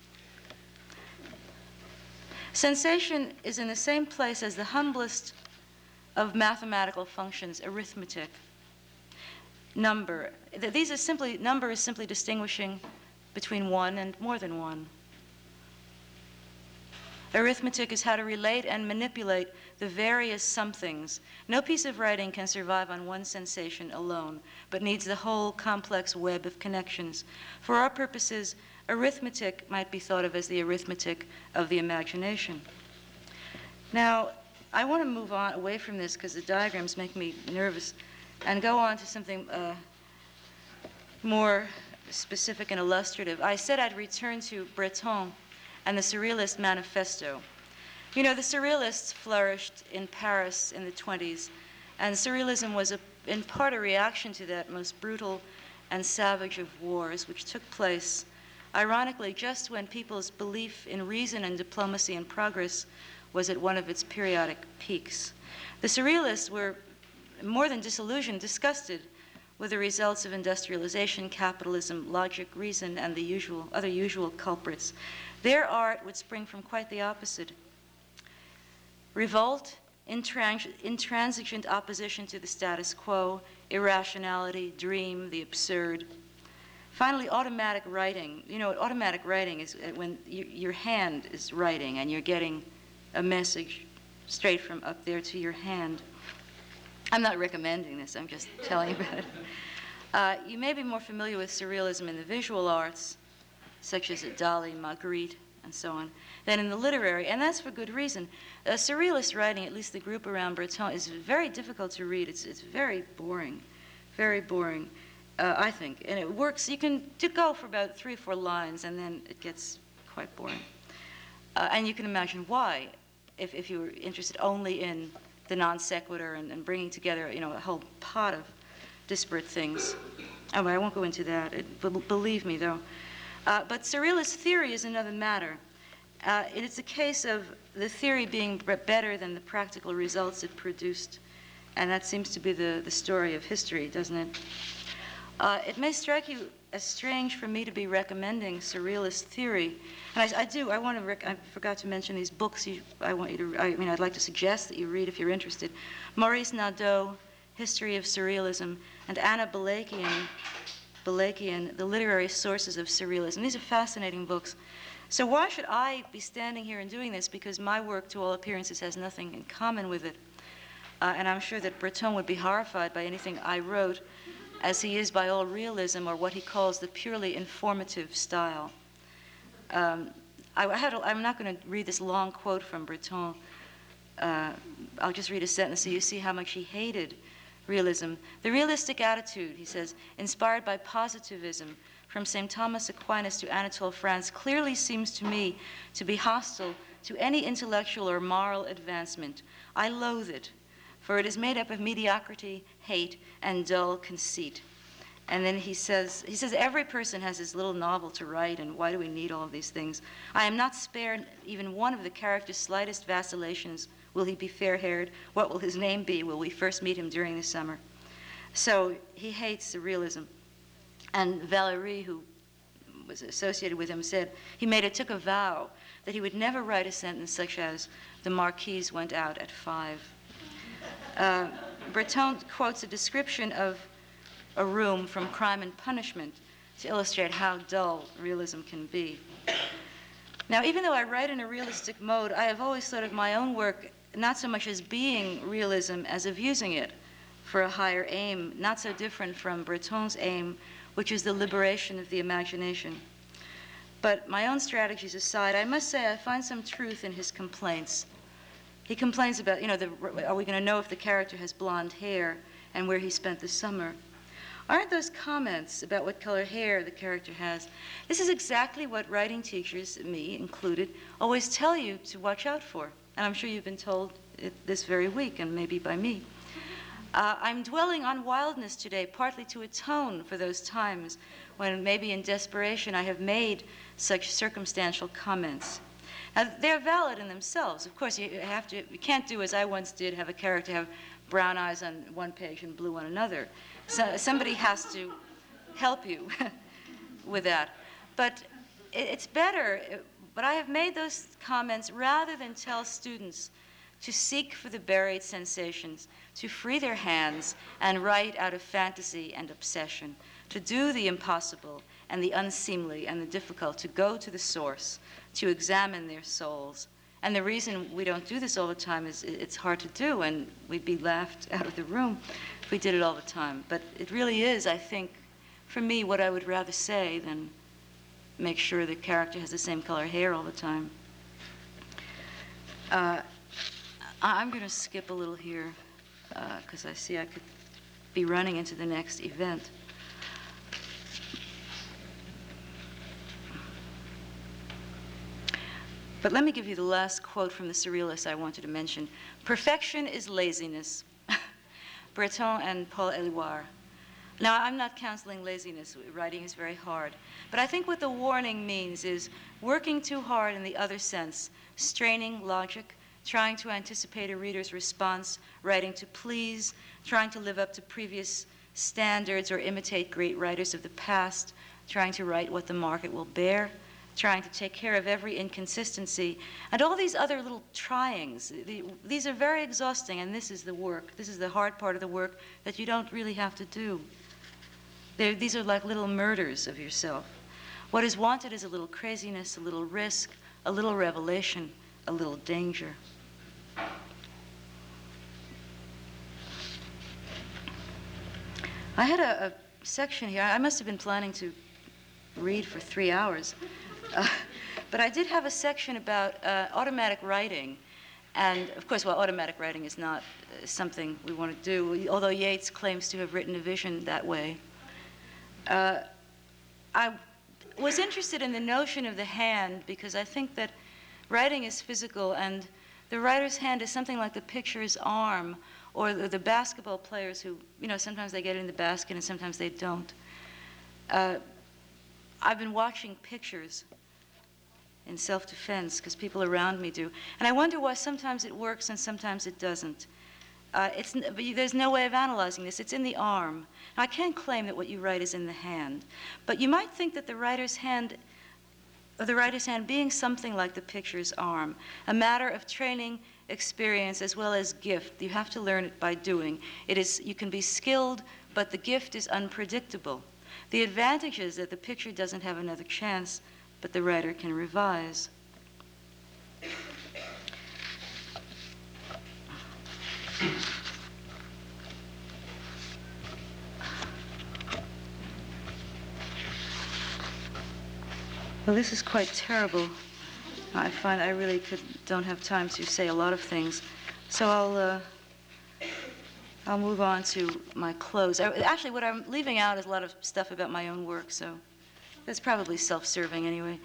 Sensation is in the same place as the humblest of mathematical functions, arithmetic. Number. Number is simply distinguishing between one and more than one. Arithmetic is how to relate and manipulate the various somethings. No piece of writing can survive on one sensation alone, but needs the whole complex web of connections. For our purposes, arithmetic might be thought of as the arithmetic of the imagination. Now, I want to move on away from this because the diagrams make me nervous and go on to something more specific and illustrative. I said I'd return to Breton and the Surrealist Manifesto. You know, the Surrealists flourished in Paris in the 20s, and Surrealism was in part a reaction to that most brutal and savage of wars, which took place, ironically, just when people's belief in reason and diplomacy and progress was at one of its periodic peaks. The Surrealists were more than disillusioned, disgusted with the results of industrialization, capitalism, logic, reason, and the other usual culprits. Their art would spring from quite the opposite. Revolt, intransigent opposition to the status quo, irrationality, dream, the absurd. Finally, automatic writing. You know, automatic writing is when your hand is writing and you're getting a message straight from up there to your hand. I'm not recommending this, I'm just telling you about it. You may be more familiar with Surrealism in the visual arts, such as Dali, Magritte, and so on, than in the literary, and that's for good reason. Surrealist writing, at least the group around Breton, is very difficult to read. It's very boring, I think. And it works, you can go for about 3 or 4 lines, and then it gets quite boring. And you can imagine why, if you were interested only in the non sequitur and bringing together, you know, a whole pot of disparate things. Oh, I won't go into that. Believe me, though. But surrealist theory is another matter. It's a case of the theory being better than the practical results it produced. And that seems to be the story of history, doesn't it? It may strike you as strange for me to be recommending surrealist theory. And I forgot to mention these books I'd like to suggest that you read if you're interested. Maurice Nadeau, History of Surrealism, and Anna Balakian, The Literary Sources of Surrealism. These are fascinating books. So why should I be standing here and doing this? Because my work, to all appearances, has nothing in common with it. And I'm sure that Breton would be horrified by anything I wrote, as he is by all realism, or what he calls the purely informative style. I'm not going to read this long quote from Breton. I'll just read a sentence so you see how much he hated realism. The realistic attitude, he says, inspired by positivism from St. Thomas Aquinas to Anatole France, clearly seems to me to be hostile to any intellectual or moral advancement. I loathe it, for it is made up of mediocrity, hate, and dull conceit. And then he says every person has his little novel to write, and why do we need all of these things? I am not spared even one of the character's slightest vacillations. Will he be fair-haired? What will his name be? Will we first meet him during the summer? So he hates surrealism. And Valéry, who was associated with him, said he took a vow that he would never write a sentence such as, "The Marquise went out at 5." Breton quotes a description of a room from Crime and Punishment to illustrate how dull realism can be. Now, even though I write in a realistic mode, I have always thought of my own work not so much as being realism as of using it for a higher aim, not so different from Breton's aim, which is the liberation of the imagination. But my own strategies aside, I must say I find some truth in his complaints. He complains about, are we going to know if the character has blonde hair and where he spent the summer? Aren't those comments about what color hair the character has? This is exactly what writing teachers, me included, always tell you to watch out for. And I'm sure you've been told it this very week, and maybe by me. I'm dwelling on wildness today, partly to atone for those times when maybe in desperation I have made such circumstantial comments. Now, they're valid in themselves. Of course, you can't do as I once did, have a character have brown eyes on one page and blue on another. So somebody has to help you with that. But it's better, but I have made those comments rather than tell students to seek for the buried sensations, to free their hands and write out of fantasy and obsession, to do the impossible and the unseemly and the difficult, to go to the source, to examine their souls. And the reason we don't do this all the time is it's hard to do, and we'd be laughed out of the room if we did it all the time. But it really is, I think, for me, what I would rather say than make sure the character has the same color hair all the time. I'm going to skip a little here because I see I could be running into the next event. But let me give you the last quote from the Surrealists I wanted to mention. Perfection is laziness. Breton and Paul Éluard. Now, I'm not counseling laziness. Writing is very hard. But I think what the warning means is working too hard in the other sense, straining logic, trying to anticipate a reader's response, writing to please, trying to live up to previous standards or imitate great writers of the past, trying to write what the market will bear, trying to take care of every inconsistency, and all these other little tryings. These are very exhausting, and this is the work. This is the hard part of the work that you don't really have to do. These are like little murders of yourself. What is wanted is a little craziness, a little risk, a little revelation, a little danger. I had a section here. I must have been planning to read for 3 hours. But I did have a section about automatic writing. And of course, while automatic writing is not something we want to do, although Yeats claims to have written a vision that way, I was interested in the notion of the hand because I think that writing is physical, and the writer's hand is something like the pitcher's arm, or the basketball players who, sometimes they get in the basket and sometimes they don't. I've been watching pictures in self-defense because people around me do. And I wonder why sometimes it works and sometimes it doesn't. There's no way of analyzing this. It's in the arm. Now, I can't claim that what you write is in the hand, but you might think that the writer's hand being something like the pitcher's arm, a matter of training, experience, as well as gift. You have to learn it by doing. You can be skilled, but the gift is unpredictable. The advantage is that the pitcher doesn't have another chance, but the writer can revise. Well, this is quite terrible. I find I really don't have time to say a lot of things, so I'll move on to my close. Actually, what I'm leaving out is a lot of stuff about my own work, so that's probably self-serving anyway.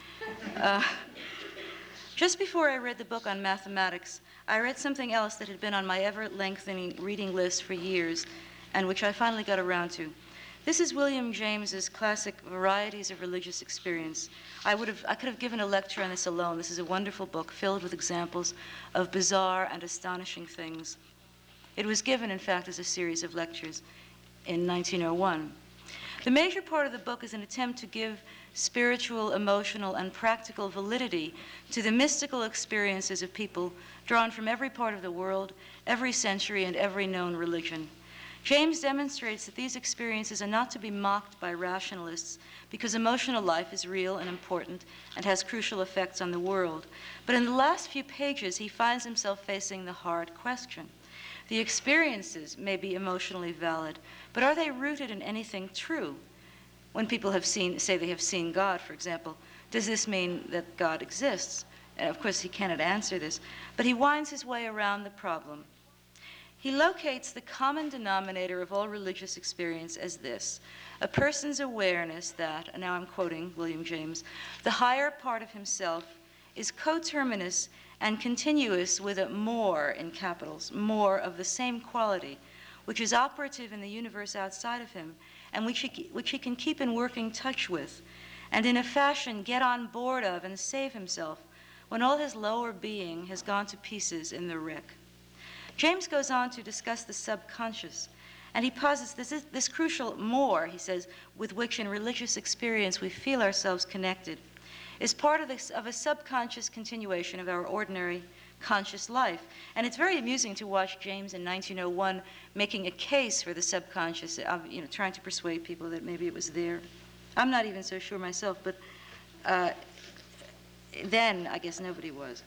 Just before I read the book on mathematics, I read something else that had been on my ever-lengthening reading list for years, and which I finally got around to. This is William James's classic Varieties of Religious Experience. I could have given a lecture on this alone. This is a wonderful book filled with examples of bizarre and astonishing things. It was given, in fact, as a series of lectures in 1901. The major part of the book is an attempt to give spiritual, emotional, and practical validity to the mystical experiences of people drawn from every part of the world, every century, and every known religion. James demonstrates that these experiences are not to be mocked by rationalists because emotional life is real and important and has crucial effects on the world. But in the last few pages, he finds himself facing the hard question. The experiences may be emotionally valid, but are they rooted in anything true? When people say they have seen God, for example, does this mean that God exists? And of course, he cannot answer this, but he winds his way around the problem. He locates the common denominator of all religious experience as this: a person's awareness that, and now I'm quoting William James, the higher part of himself is coterminous and continuous with a more, in capitals, more of the same quality, which is operative in the universe outside of him, and which he can keep in working touch with, and in a fashion get on board of and save himself when all his lower being has gone to pieces in the wreck. James goes on to discuss the subconscious, and he posits this crucial more, he says, with which in religious experience we feel ourselves connected, is part of a subconscious continuation of our ordinary conscious life. And it's very amusing to watch James in 1901 making a case for the subconscious, trying to persuade people that maybe it was there. I'm not even so sure myself, but then I guess nobody was.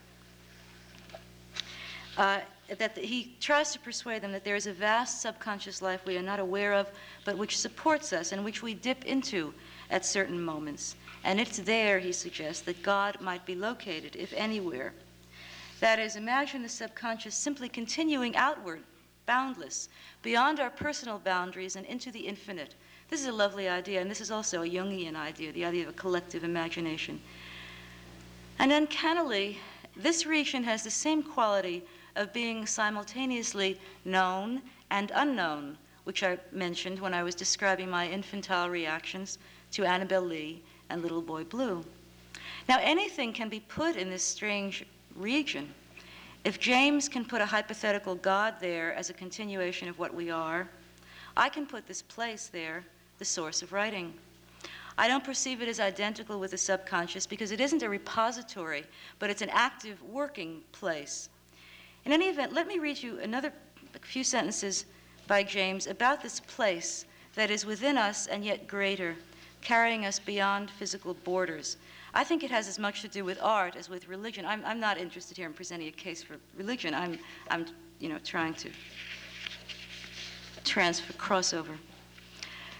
That he tries to persuade them that there is a vast subconscious life we are not aware of, but which supports us and which we dip into at certain moments. And it's there, he suggests, that God might be located, if anywhere. That is, imagine the subconscious simply continuing outward, boundless, beyond our personal boundaries and into the infinite. This is a lovely idea, and this is also a Jungian idea, the idea of a collective imagination. And uncannily, this region has the same quality of being simultaneously known and unknown, which I mentioned when I was describing my infantile reactions to Annabel Lee and Little Boy Blue. Now, anything can be put in this strange region. If James can put a hypothetical God there as a continuation of what we are, I can put this place there, the source of writing. I don't perceive it as identical with the subconscious because it isn't a repository, but it's an active working place. In any event, let me read you another few sentences by James about this place that is within us and yet greater, carrying us beyond physical borders. I think it has as much to do with art as with religion. I'm not interested here in presenting a case for religion. I'm trying to transfer crossover.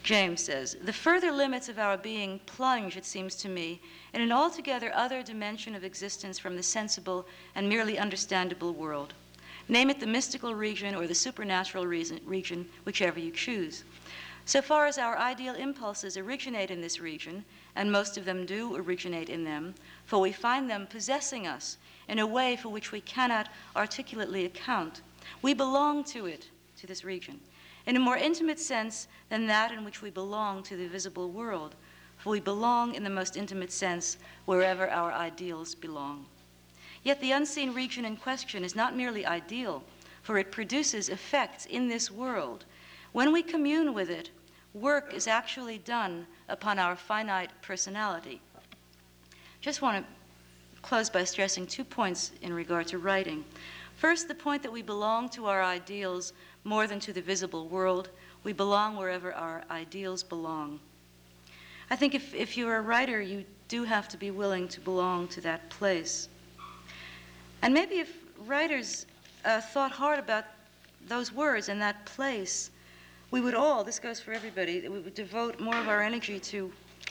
James says, "The further limits of our being plunge, it seems to me, in an altogether other dimension of existence from the sensible and merely understandable world. Name it the mystical region or the supernatural region, whichever you choose. So far as our ideal impulses originate in this region, and most of them do originate in them, for we find them possessing us in a way for which we cannot articulately account, we belong to it, to this region, in a more intimate sense than that in which we belong to the visible world, for we belong in the most intimate sense wherever our ideals belong. Yet the unseen region in question is not merely ideal, for it produces effects in this world. When we commune with it, work is actually done upon our finite personality." Just want to close by stressing 2 points in regard to writing. First, the point that we belong to our ideals more than to the visible world. We belong wherever our ideals belong. I think if you're a writer, you do have to be willing to belong to that place. And maybe if writers thought hard about those words and that place, we would all, this goes for everybody, we would devote more of our energy to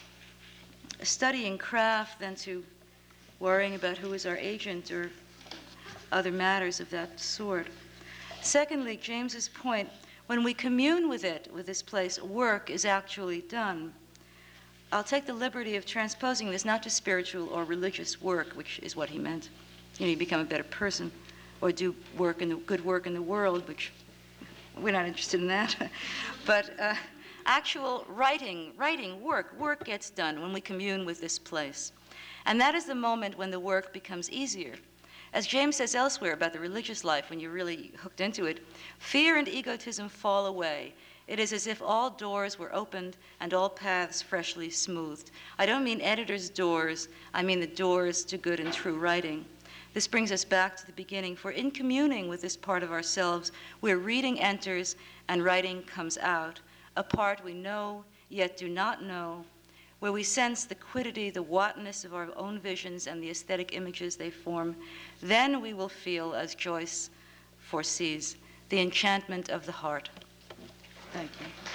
studying craft than to worrying about who is our agent or other matters of that sort. Secondly, James's point, when we commune with it, with this place, work is actually done. I'll take the liberty of transposing this not to spiritual or religious work, which is what he meant. You become a better person, or do good work in the world, which we're not interested in that. But actual writing work gets done when we commune with this place. And that is the moment when the work becomes easier. As James says elsewhere about the religious life, when you're really hooked into it, fear and egotism fall away. It is as if all doors were opened and all paths freshly smoothed. I don't mean editors' doors, I mean the doors to good and true writing. This brings us back to the beginning, for in communing with this part of ourselves, where reading enters and writing comes out, a part we know yet do not know, where we sense the quiddity, the whatness of our own visions and the aesthetic images they form, then we will feel, as Joyce foresees, the enchantment of the heart. Thank you.